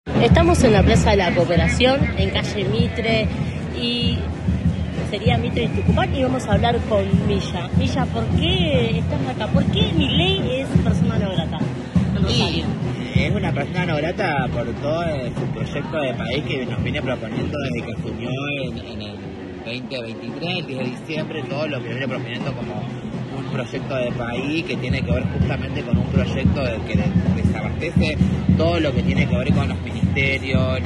Estamos en la Plaza de la Cooperación, en calle Mitre, y sería Mitre y Tucumán, y vamos a hablar con Milla. Milla, ¿por qué estás acá? ¿Por qué Milei es persona no grata en Rosario? Es una persona no grata por todo su proyecto de país que nos viene proponiendo desde que asumió en el 2023, el 10 de diciembre, todo lo que viene proponiendo como un proyecto de país que tiene que ver justamente con un proyecto que desabastece todo lo que tiene que ver con los ministerios,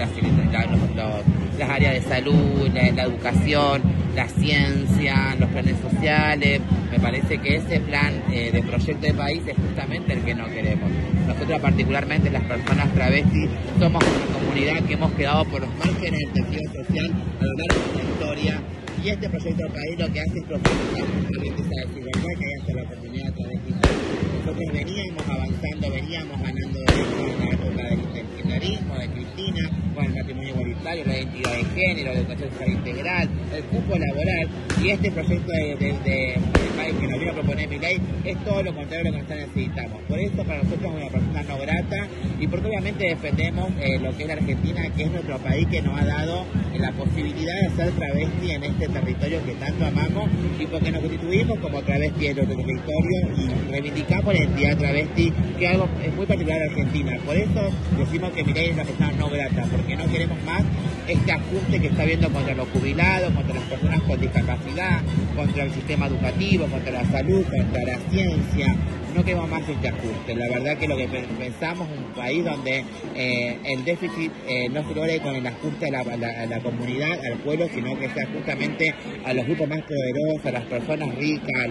las áreas de salud, la educación, la ciencia, los planes sociales. Me parece que ese plan de proyecto de país es justamente el que no queremos. Nosotros particularmente las personas travestis somos una comunidad que hemos quedado por los márgenes del tejido social a lo largo de la historia, y este proyecto de país lo que hace es profundizar justamente esa desigualdad que hay hacia la comunidad travesti. Nosotros veníamos avanzando, veníamos ganando derechos en la época del kirchnerismo, de Cristina, con el matrimonio igualitario, la identidad de género, la educación sexual integral, el cupo laboral, y este proyecto de país que nos vino a proponer Milei es todo lo contrario a lo que nosotros necesitamos. Por eso para nosotros es una persona no grata, y porque obviamente defendemos lo que es la Argentina, que es nuestro país, que nos ha dado la posibilidad de ser travesti en este territorio que tanto amamos, y porque nos constituimos como travesti en nuestro territorio y reivindicamos la identidad travesti, que es algo muy particular de Argentina. Por eso decimos que Milei es una persona no grata, porque no queremos más este ajuste que está habiendo contra los jubilados, contra las personas con discapacidad, contra el sistema educativo, contra la salud, contra la ciencia. No queremos más este ajuste. La verdad que lo que pensamos es un país donde el déficit no se logre con el ajuste a la comunidad, al pueblo, sino que sea justamente a los grupos más poderosos, a las personas ricas,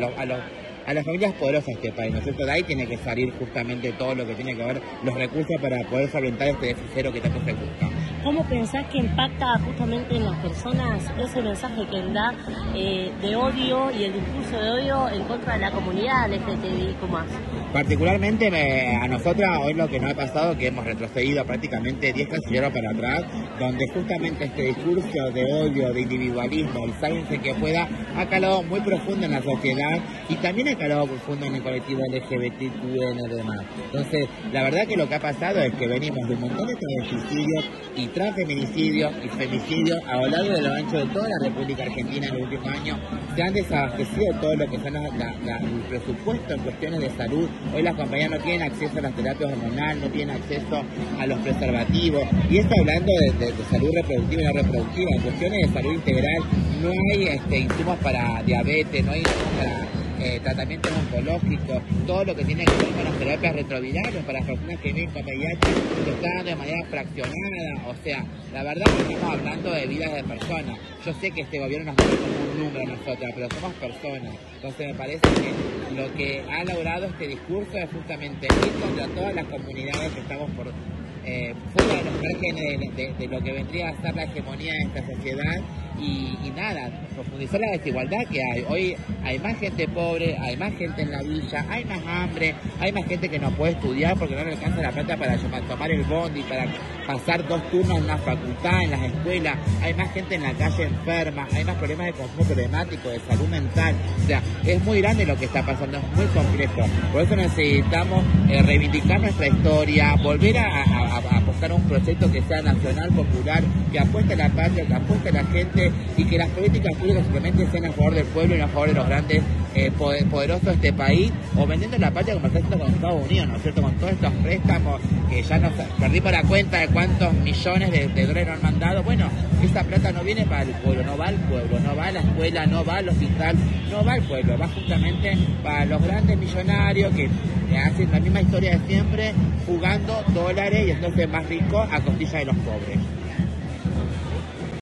a las familias poderosas de este país, ¿no es cierto? De ahí tiene que salir justamente todo lo que tiene que ver los recursos para poder solventar este déficit cero que tanto se busca. ¿Cómo pensás que impacta justamente en las personas ese mensaje que él da de odio y el discurso de odio en contra de la comunidad LGTBI+? Particularmente a nosotros hoy lo que nos ha pasado es que hemos retrocedido prácticamente 10 casilleros para atrás, donde justamente este discurso de odio, de individualismo, el sálvense que pueda, ha calado muy profundo en la sociedad, y también ha calado profundo en el colectivo LGBTQ+. Entonces, la verdad que lo que ha pasado es que venimos de un montón de travesticidios y transfeminicidios y femicidios a lo largo de lo ancho de toda la República Argentina en los últimos años. Se han desabastecido todo lo que son el presupuesto en cuestiones de salud. Hoy las compañías no tienen acceso a las terapias hormonales, no tienen acceso a los preservativos, y esto hablando de salud reproductiva y no reproductiva. En cuestiones de salud integral no hay insumos para diabetes, no hay insumos para tratamientos oncológicos, todo lo que tiene que ver con las terapias retrovirales para las personas que viven con VIH se está dando de manera fraccionada. O sea, la verdad que estamos hablando de vidas de personas. Yo sé que este gobierno nos ve como un número a nosotras, pero somos personas. Entonces me parece que lo que ha logrado este discurso es justamente ir contra todas las comunidades que estamos por fuera de los márgenes de lo que vendría a ser la hegemonía de esta sociedad, y nada, profundizar la desigualdad que hay. Hoy hay más gente pobre, hay más gente en la villa, hay más hambre, hay más gente que no puede estudiar porque no le alcanza la plata para tomar el bondi, para pasar 2 turnos en una facultad, en las escuelas, hay más gente en la calle enferma, hay más problemas de consumo problemático, de salud mental. O sea, es muy grande lo que está pasando, es muy complejo. Por eso necesitamos reivindicar nuestra historia, volver a apostar a un proyecto que sea nacional, popular, que apueste a la patria, que apueste a la gente, y que las políticas públicas simplemente sean a favor del pueblo y no a favor de los grandes poderosos de este país, o vendiendo la patria como está haciendo con Estados Unidos, ¿no es cierto? Con todos estos préstamos que ya nos perdí por la cuenta de cuántos millones de dólares nos han mandado. Bueno, esa plata no viene para el pueblo, no va al pueblo, no va a la escuela, no va al hospital, no va al pueblo, va justamente para los grandes millonarios que hacen la misma historia de siempre, jugando dólares y entonces más ricos a costilla de los pobres.